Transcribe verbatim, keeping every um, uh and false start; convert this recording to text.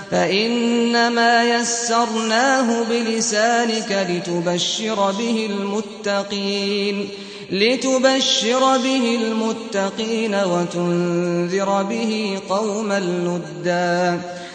فإنما يسرناه بلسانك لتبشر به المتقين لتبشر به المتقين وتنذر به قوما لدا